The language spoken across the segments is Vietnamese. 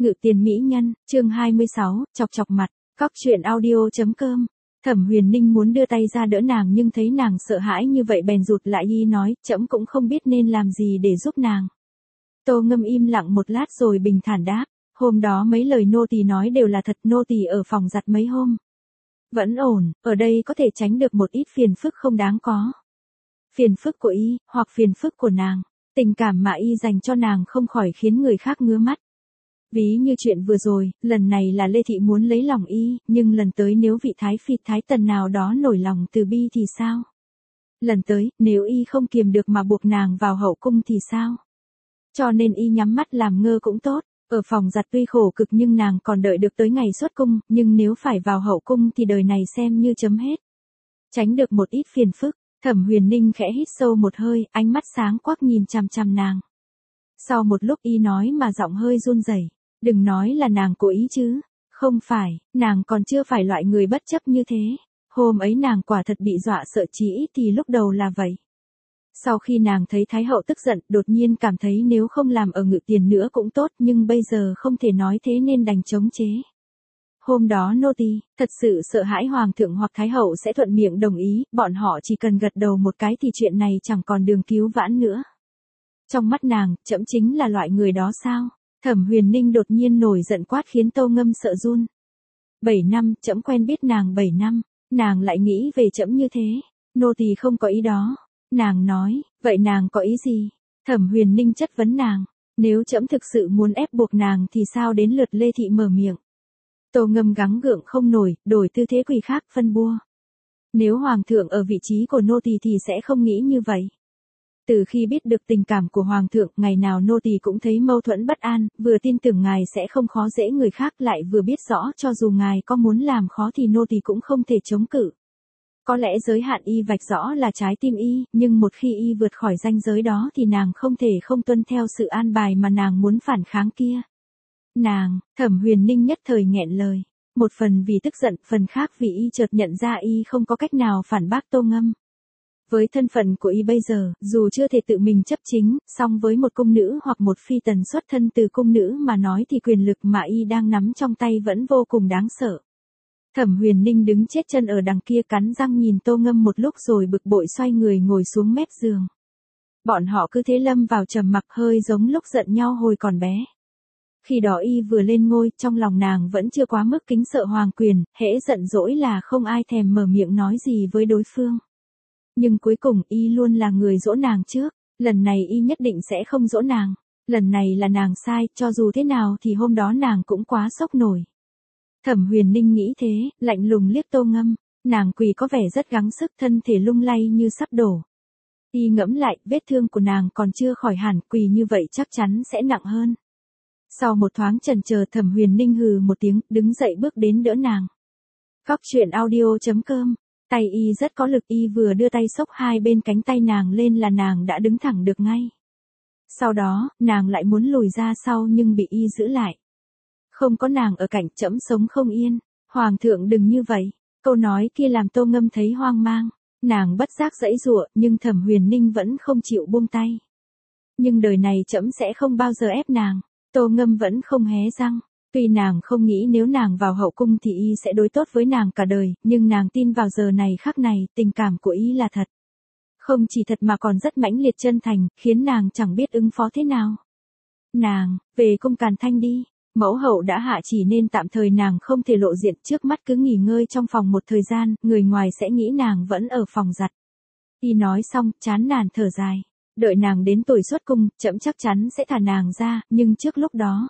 Ngự tiền mỹ nhân, chương 26, chọc chọc mặt, cóc truyện audio.com. Thẩm Huyền Ninh muốn đưa tay ra đỡ nàng nhưng thấy nàng sợ hãi như vậy bèn rụt lại y nói, trẫm cũng không biết nên làm gì để giúp nàng. Tô Ngâm im lặng một lát rồi bình thản đáp, hôm đó mấy lời nô tỳ nói đều là thật, nô tỳ ở phòng giặt mấy hôm. Vẫn ổn, ở đây có thể tránh được một ít phiền phức không đáng có. Phiền phức của y, hoặc phiền phức của nàng, tình cảm mà y dành cho nàng không khỏi khiến người khác ngứa mắt. Ví như chuyện vừa rồi, lần này là Lê Thị muốn lấy lòng y, nhưng lần tới nếu vị thái phi thái tần nào đó nổi lòng từ bi thì sao? Lần tới, nếu y không kiềm được mà buộc nàng vào hậu cung thì sao? Cho nên y nhắm mắt làm ngơ cũng tốt, ở phòng giặt tuy khổ cực nhưng nàng còn đợi được tới ngày xuất cung, nhưng nếu phải vào hậu cung thì đời này xem như chấm hết. Tránh được một ít phiền phức, Thẩm Huyền Ninh khẽ hít sâu một hơi, ánh mắt sáng quắc nhìn chằm chằm nàng. Sau một lúc y nói mà giọng hơi run rẩy. Đừng nói là nàng cố ý chứ, không phải, nàng còn chưa phải loại người bất chấp như thế. Hôm ấy nàng quả thật bị dọa sợ, chỉ ít thì lúc đầu là vậy. Sau khi nàng thấy Thái hậu tức giận, đột nhiên cảm thấy nếu không làm ở Ngự tiền nữa cũng tốt, nhưng bây giờ không thể nói thế nên đành chống chế. Hôm đó nô tỳ thật sự sợ hãi hoàng thượng hoặc Thái hậu sẽ thuận miệng đồng ý, bọn họ chỉ cần gật đầu một cái thì chuyện này chẳng còn đường cứu vãn nữa. Trong mắt nàng, trẫm chính là loại người đó sao? Thẩm Huyền Ninh đột nhiên nổi giận quát khiến Tô Ngâm sợ run. 7 năm, trẫm quen biết nàng 7 năm, nàng lại nghĩ về trẫm như thế. Nô tỳ không có ý đó. Nàng nói, vậy nàng có ý gì? Thẩm Huyền Ninh chất vấn nàng, nếu trẫm thực sự muốn ép buộc nàng thì sao đến lượt Lê Thị mở miệng. Tô Ngâm gắng gượng không nổi, đổi tư thế quỳ khác phân bua. Nếu hoàng thượng ở vị trí của nô tỳ thì sẽ không nghĩ như vậy. Từ khi biết được tình cảm của hoàng thượng, ngày nào nô tỳ cũng thấy mâu thuẫn bất an, vừa tin tưởng ngài sẽ không khó dễ người khác, lại vừa biết rõ cho dù ngài có muốn làm khó thì nô tỳ cũng không thể chống cự. Có lẽ giới hạn y vạch rõ là trái tim y, nhưng một khi y vượt khỏi ranh giới đó thì nàng không thể không tuân theo sự an bài mà nàng muốn phản kháng kia. Nàng, Thẩm Huyền Ninh nhất thời nghẹn lời, một phần vì tức giận, phần khác vì y chợt nhận ra y không có cách nào phản bác Tô Ngâm. Với thân phận của y bây giờ, dù chưa thể tự mình chấp chính, song với một cung nữ hoặc một phi tần xuất thân từ cung nữ mà nói thì quyền lực mà y đang nắm trong tay vẫn vô cùng đáng sợ. Thẩm Huyền Ninh đứng chết chân ở đằng kia cắn răng nhìn Tô Ngâm một lúc rồi bực bội xoay người ngồi xuống mép giường. Bọn họ cứ thế lâm vào trầm mặc, hơi giống lúc giận nhau hồi còn bé. Khi đó y vừa lên ngôi, trong lòng nàng vẫn chưa quá mức kính sợ hoàng quyền, hễ giận dỗi là không ai thèm mở miệng nói gì với đối phương. Nhưng cuối cùng y luôn là người dỗ nàng trước, lần này y nhất định sẽ không dỗ nàng, lần này là nàng sai, cho dù thế nào thì hôm đó nàng cũng quá sốc nổi. Thẩm Huyền Ninh nghĩ thế, lạnh lùng liếc Tô Ngâm, nàng quỳ có vẻ rất gắng sức, thân thể lung lay như sắp đổ. Y ngẫm lại, vết thương của nàng còn chưa khỏi hẳn, quỳ như vậy chắc chắn sẽ nặng hơn. Sau một thoáng chần chờ, Thẩm Huyền Ninh hừ một tiếng, đứng dậy bước đến đỡ nàng. Cóc truyện audio.com. Tay y rất có lực, y vừa đưa tay xốc hai bên cánh tay nàng lên là nàng đã đứng thẳng được ngay. Sau đó, nàng lại muốn lùi ra sau nhưng bị y giữ lại. Không có nàng ở cạnh trẫm sống không yên, hoàng thượng đừng như vậy. Câu nói kia làm Tô Ngâm thấy hoang mang, nàng bất giác giãy giụa nhưng Thẩm Huyền Ninh vẫn không chịu buông tay. Nhưng đời này trẫm sẽ không bao giờ ép nàng, Tô Ngâm vẫn không hé răng. Tuy nàng không nghĩ nếu nàng vào hậu cung thì y sẽ đối tốt với nàng cả đời, nhưng nàng tin vào giờ này khắc này, tình cảm của y là thật. Không chỉ thật mà còn rất mãnh liệt chân thành, khiến nàng chẳng biết ứng phó thế nào. Nàng, về cung Càn Thanh đi, mẫu hậu đã hạ chỉ nên tạm thời nàng không thể lộ diện, trước mắt cứ nghỉ ngơi trong phòng một thời gian, người ngoài sẽ nghĩ nàng vẫn ở phòng giặt. Y nói xong, chán nản thở dài, đợi nàng đến tuổi xuất cung, trẫm chắc chắn sẽ thả nàng ra, nhưng trước lúc đó.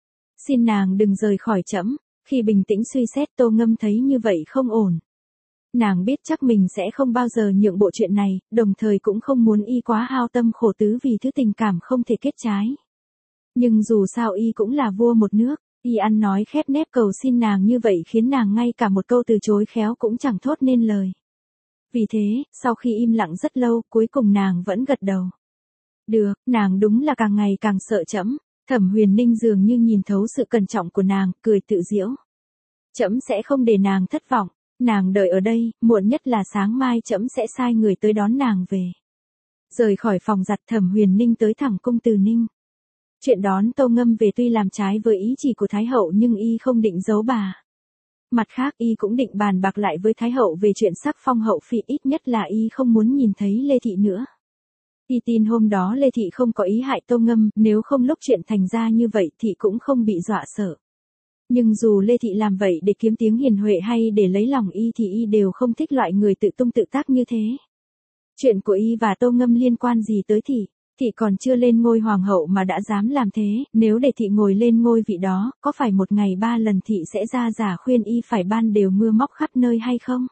Xin nàng đừng rời khỏi trẫm. Khi bình tĩnh suy xét, Tô Ngâm thấy như vậy không ổn. Nàng biết chắc mình sẽ không bao giờ nhượng bộ chuyện này, đồng thời cũng không muốn y quá hao tâm khổ tứ vì thứ tình cảm không thể kết trái. Nhưng dù sao y cũng là vua một nước, y ăn nói khép nép cầu xin nàng như vậy khiến nàng ngay cả một câu từ chối khéo cũng chẳng thốt nên lời. Vì thế, sau khi im lặng rất lâu, cuối cùng nàng vẫn gật đầu. Được, nàng đúng là càng ngày càng sợ trẫm. Thẩm Huyền Ninh dường như nhìn thấu sự cẩn trọng của nàng, cười tự giễu. Trẫm sẽ không để nàng thất vọng, nàng đợi ở đây, muộn nhất là sáng mai trẫm sẽ sai người tới đón nàng về. Rời khỏi phòng giặt, Thẩm Huyền Ninh tới thẳng cung Từ Ninh. Chuyện đón Tô Ngâm về tuy làm trái với ý chỉ của Thái hậu nhưng y không định giấu bà. Mặt khác y cũng định bàn bạc lại với Thái hậu về chuyện sắc phong hậu phi, ít nhất là y không muốn nhìn thấy Lê Thị nữa. Y tin hôm đó Lê Thị không có ý hại Tô Ngâm, nếu không lúc chuyện thành ra như vậy thì cũng không bị dọa sợ. Nhưng dù Lê Thị làm vậy để kiếm tiếng hiền huệ hay để lấy lòng y thì y đều không thích loại người tự tung tự tác như thế. Chuyện của y và Tô Ngâm liên quan gì tới Thị? Thị còn chưa lên ngôi hoàng hậu mà đã dám làm thế, nếu để Thị ngồi lên ngôi vị đó, có phải một ngày 3 lần Thị sẽ ra giả khuyên y phải ban đều mưa móc khắp nơi hay không?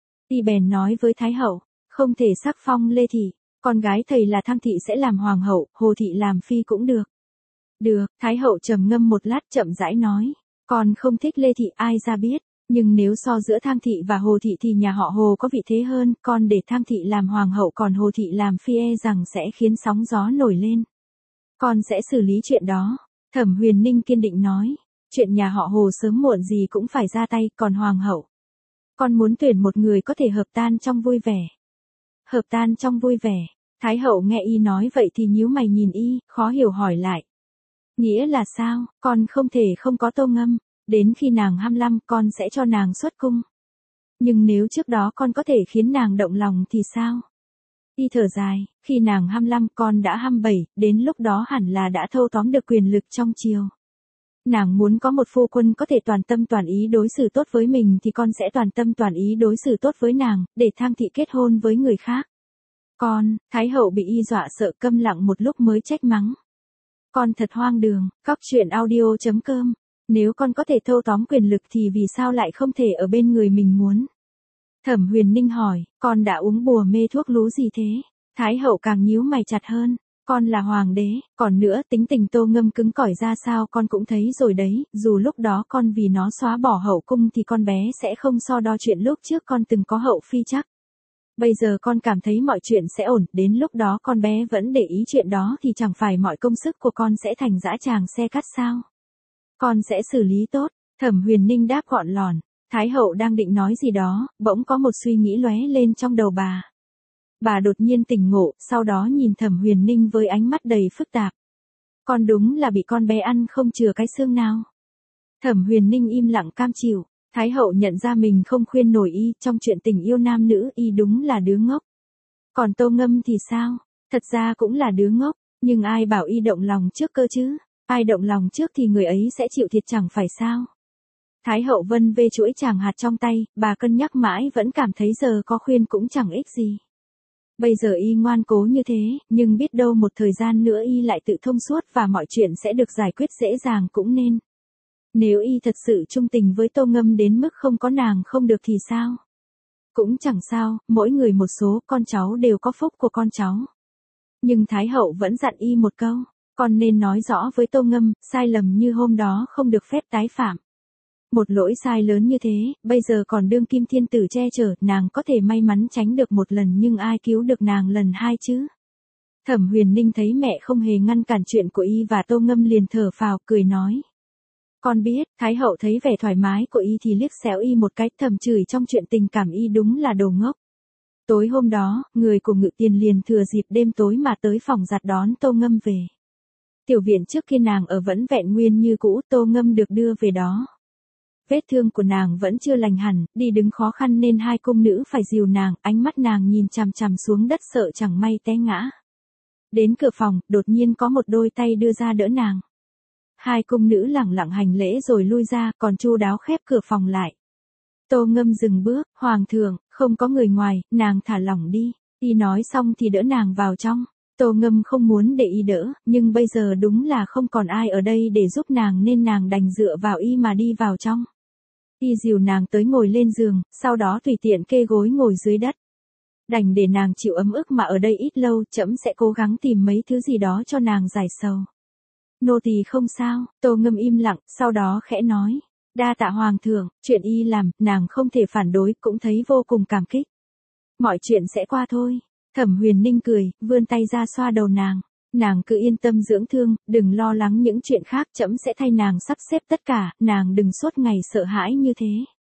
Y bèn nói với Thái hậu, không thể sắc phong Lê Thị, con gái thầy là Thang Thị sẽ làm hoàng hậu, Hồ Thị làm phi cũng được. Được, Thái hậu trầm ngâm một lát chậm rãi nói, con không thích Lê Thị ai ra biết. Nhưng nếu so giữa Thang Thị và Hồ Thị thì nhà họ Hồ có vị thế hơn, con để Thang Thị làm hoàng hậu còn Hồ Thị làm phi e rằng sẽ khiến sóng gió nổi lên. Con sẽ xử lý chuyện đó. Thẩm Huyền Ninh kiên định nói, chuyện nhà họ Hồ sớm muộn gì cũng phải ra tay, còn hoàng hậu. Con muốn tuyển một người có thể hợp tan trong vui vẻ. Hợp tan trong vui vẻ. Thái hậu nghe y nói vậy thì nhíu mày nhìn y, khó hiểu hỏi lại. Nghĩa là sao, con không thể không có Tô Ngâm. Đến khi nàng 25 con sẽ cho nàng xuất cung. Nhưng nếu trước đó con có thể khiến nàng động lòng thì sao? Y thở dài, khi nàng 25 con đã 27, đến lúc đó hẳn là đã thâu tóm được quyền lực trong triều. Nàng muốn có một phu quân có thể toàn tâm toàn ý đối xử tốt với mình thì con sẽ toàn tâm toàn ý đối xử tốt với nàng, để Thang Thị kết hôn với người khác. Con, Thái hậu bị y dọa sợ câm lặng một lúc mới trách mắng. Con thật hoang đường, cóc truyện audio.com. Nếu con có thể thâu tóm quyền lực thì vì sao lại không thể ở bên người mình muốn? Thẩm Huyền Ninh hỏi, con đã uống bùa mê thuốc lú gì thế? Thái hậu càng nhíu mày chặt hơn, con là hoàng đế, còn nữa tính tình Tô Ngâm cứng cỏi ra sao con cũng thấy rồi đấy, dù lúc đó con vì nó xóa bỏ hậu cung thì con bé sẽ không so đo chuyện lúc trước con từng có hậu phi chắc. Bây giờ con cảm thấy mọi chuyện sẽ ổn, đến lúc đó con bé vẫn để ý chuyện đó thì chẳng phải mọi công sức của con sẽ thành dã tràng xe cắt sao? Con sẽ xử lý tốt, Thẩm Huyền Ninh đáp gọn lòn. Thái hậu đang định nói gì đó, bỗng có một suy nghĩ lóe lên trong đầu bà. Bà đột nhiên tỉnh ngộ, sau đó nhìn Thẩm Huyền Ninh với ánh mắt đầy phức tạp. Con đúng là bị con bé ăn không chừa cái xương nào. Thẩm Huyền Ninh im lặng cam chịu. Thái hậu nhận ra mình không khuyên nổi y, trong chuyện tình yêu nam nữ y đúng là đứa ngốc. Còn Tô Ngâm thì sao? Thật ra cũng là đứa ngốc, nhưng ai bảo y động lòng trước cơ chứ? Ai động lòng trước thì người ấy sẽ chịu thiệt chẳng phải sao? Thái hậu vân vê chuỗi tràng hạt trong tay, bà cân nhắc mãi vẫn cảm thấy giờ có khuyên cũng chẳng ích gì. Bây giờ y ngoan cố như thế, nhưng biết đâu một thời gian nữa y lại tự thông suốt và mọi chuyện sẽ được giải quyết dễ dàng cũng nên. Nếu y thật sự trung tình với Tô Ngâm đến mức không có nàng không được thì sao? Cũng chẳng sao, mỗi người một số, con cháu đều có phúc của con cháu. Nhưng Thái hậu vẫn dặn y một câu, con nên nói rõ với Tô Ngâm, sai lầm như hôm đó không được phép tái phạm. Một lỗi sai lớn như thế, bây giờ còn đương kim thiên tử che chở, nàng có thể may mắn tránh được một lần nhưng ai cứu được nàng lần hai chứ? Thẩm Huyền Ninh thấy mẹ không hề ngăn cản chuyện của y và Tô Ngâm liền thở phào cười nói. Con biết, Thái hậu thấy vẻ thoải mái của y thì liếc xéo y một cái, thầm chửi trong chuyện tình cảm y đúng là đồ ngốc. Tối hôm đó, người của Ngự Tiền liền thừa dịp đêm tối mà tới phòng giặt đón Tô Ngâm về. Tiểu viện trước kia nàng ở vẫn vẹn nguyên như cũ, Tô Ngâm được đưa về đó. Vết thương của nàng vẫn chưa lành hẳn, đi đứng khó khăn nên hai cung nữ phải dìu nàng, ánh mắt nàng nhìn chằm chằm xuống đất sợ chẳng may té ngã. Đến cửa phòng, đột nhiên có một đôi tay đưa ra đỡ nàng. Hai cung nữ lẳng lặng hành lễ rồi lui ra, còn chu đáo khép cửa phòng lại. Tô Ngâm dừng bước, hoàng thượng, không có người ngoài, nàng thả lỏng đi. Y nói xong thì đỡ nàng vào trong. Tô Ngâm không muốn để y đỡ, nhưng bây giờ đúng là không còn ai ở đây để giúp nàng nên nàng đành dựa vào y mà đi vào trong. Y dìu nàng tới ngồi lên giường, sau đó tùy tiện kê gối ngồi dưới đất. Đành để nàng chịu ấm ức mà ở đây ít lâu, trẫm sẽ cố gắng tìm mấy thứ gì đó cho nàng giải sầu. Nô tỳ không sao, Tô Ngâm im lặng, sau đó khẽ nói. Đa tạ hoàng thượng, chuyện y làm, nàng không thể phản đối, cũng thấy vô cùng cảm kích. Mọi chuyện sẽ qua thôi. Thẩm Huyền Ninh cười, vươn tay ra xoa đầu nàng. Nàng cứ yên tâm dưỡng thương, đừng lo lắng những chuyện khác, trẫm sẽ thay nàng sắp xếp tất cả, nàng đừng suốt ngày sợ hãi như thế.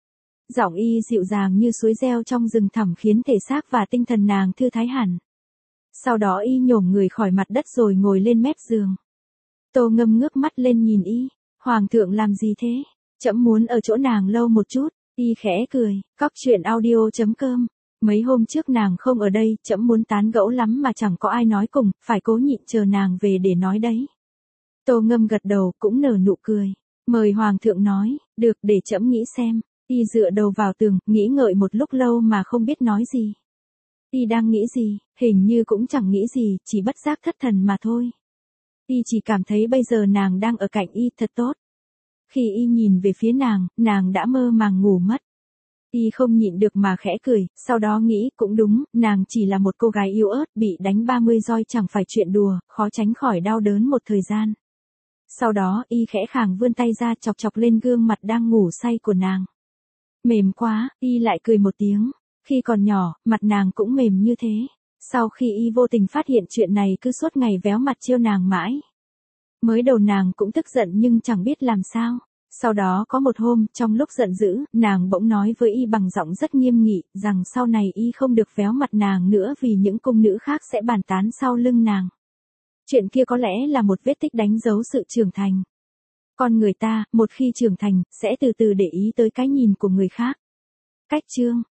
Giọng y dịu dàng như suối reo trong rừng thẳm khiến thể xác và tinh thần nàng thư thái hẳn. Sau đó y nhổm người khỏi mặt đất rồi ngồi lên mép giường. Tô Ngâm ngước mắt lên nhìn y, Hoàng thượng làm gì thế? Trẫm muốn ở chỗ nàng lâu một chút. Y khẽ cười, cóc truyện audio.com. Mấy hôm trước nàng không ở đây, trẫm muốn tán gẫu lắm mà chẳng có ai nói cùng, phải cố nhịn chờ nàng về để nói đấy. Tô Ngâm gật đầu, cũng nở nụ cười. Mời Hoàng thượng nói, được, để trẫm nghĩ xem. Y dựa đầu vào tường, nghĩ ngợi một lúc lâu mà không biết nói gì. Y đang nghĩ gì, hình như cũng chẳng nghĩ gì, chỉ bất giác thất thần mà thôi. Y chỉ cảm thấy bây giờ nàng đang ở cạnh y thật tốt. Khi y nhìn về phía nàng đã mơ màng ngủ mất. Y không nhịn được mà khẽ cười, sau đó nghĩ cũng đúng, nàng chỉ là một cô gái yếu ớt, bị đánh 30 roi chẳng phải chuyện đùa, khó tránh khỏi đau đớn một thời gian. Sau đó y khẽ khàng vươn tay ra chọc chọc lên gương mặt đang ngủ say của nàng. Mềm quá, y lại cười một tiếng. Khi còn nhỏ, mặt nàng cũng mềm như thế. Sau khi y vô tình phát hiện chuyện này cứ suốt ngày véo mặt trêu nàng mãi. Mới đầu nàng cũng tức giận nhưng chẳng biết làm sao. Sau đó có một hôm, trong lúc giận dữ, nàng bỗng nói với y bằng giọng rất nghiêm nghị, rằng sau này y không được véo mặt nàng nữa vì những cung nữ khác sẽ bàn tán sau lưng nàng. Chuyện kia có lẽ là một vết tích đánh dấu sự trưởng thành. Con người ta, một khi trưởng thành, sẽ từ từ để ý tới cái nhìn của người khác. Cách chương